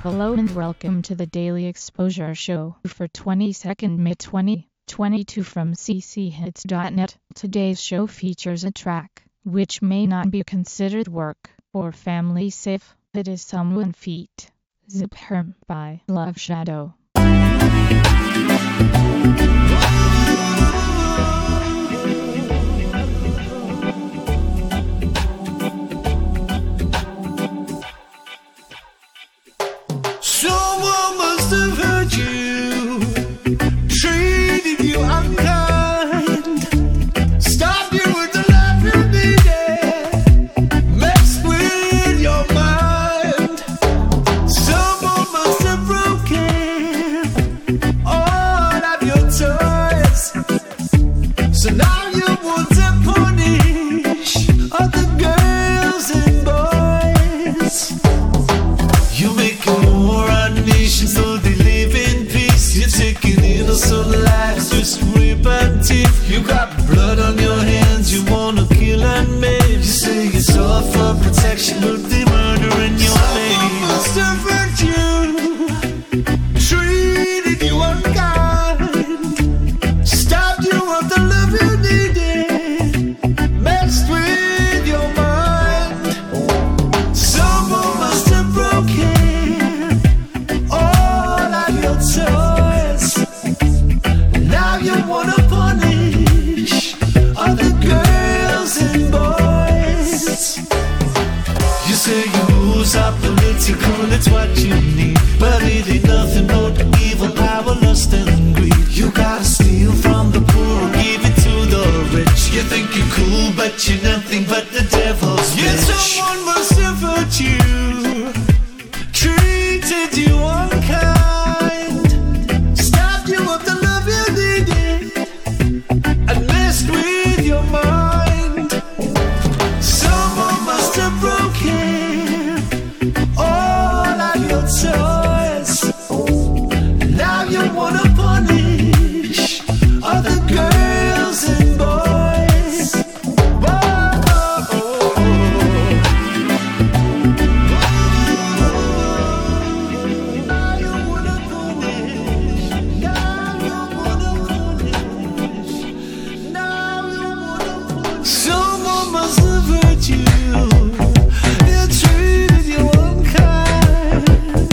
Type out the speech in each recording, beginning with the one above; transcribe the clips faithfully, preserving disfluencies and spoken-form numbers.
Hello and welcome to the Daily Exposure Show for twenty-second May twenty twenty-two from c c hits dot net. Today's show features a track which may not be considered work or family safe. It is Someone Feet. Zip Herm by Love Shadow. Someone must have hurt you, treated you unkind, stopped you with the love you needed, messed with your mind. Someone must have broken all of your toys, so now you want to punish other girls and boys. You make a war on nations so they live in peace. You're taking innocent lives, just rip and teeth. You got blood on your hands, you wanna kill and maim. You say it's all for protection, but they murder in your name. Someone must have hurt you, treated you unkind, stopped you of the love you needed, messed with your mind. Someone must have broken toys. Now you wanna punish other girls and boys. You say your moves are political, it's what you need, but it ain't nothing but evil, power, lust and greed. You gotta steal from the poor, give it to the rich. You think you're cool, but you're nothing but the devil's bitch. Yeah, someone must have hurt you, treated you unkind, toys. Now you wanna punish other girls and boys. Whoa, oh, oh, oh. Now you wanna punish. Now you wanna punish. Now you wanna punish. Someone must have hurt you. They treated you unkind.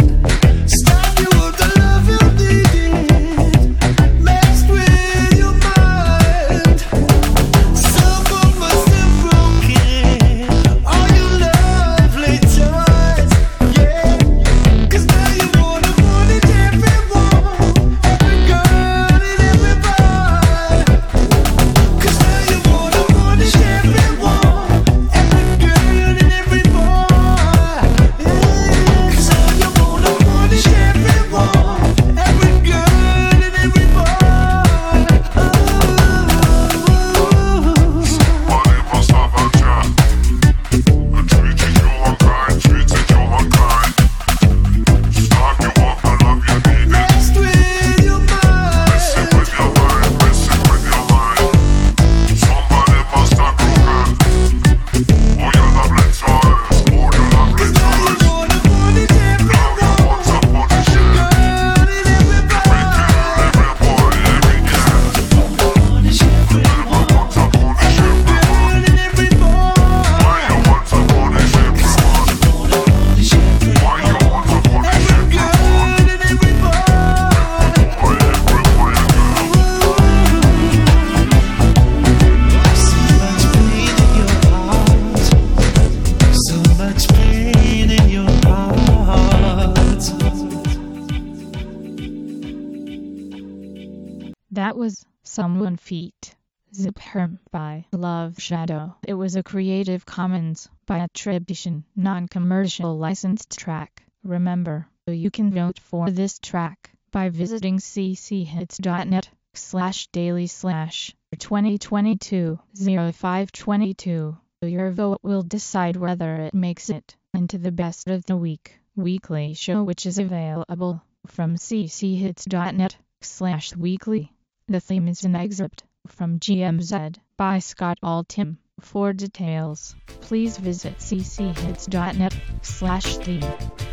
That was Someone Feet. Zip Herm by Love Shadow. It was a Creative Commons by attribution, non-commercial licensed track. Remember, you can vote for this track by visiting c c hits dot net slash daily slash twenty twenty-two oh five twenty-two. Your vote will decide whether it makes it into the best of the week weekly show, which is available from c c hits dot net slash weekly. The theme is an excerpt from G M Z by Scott Altham. For details, please visit c c hits dot net slash theme.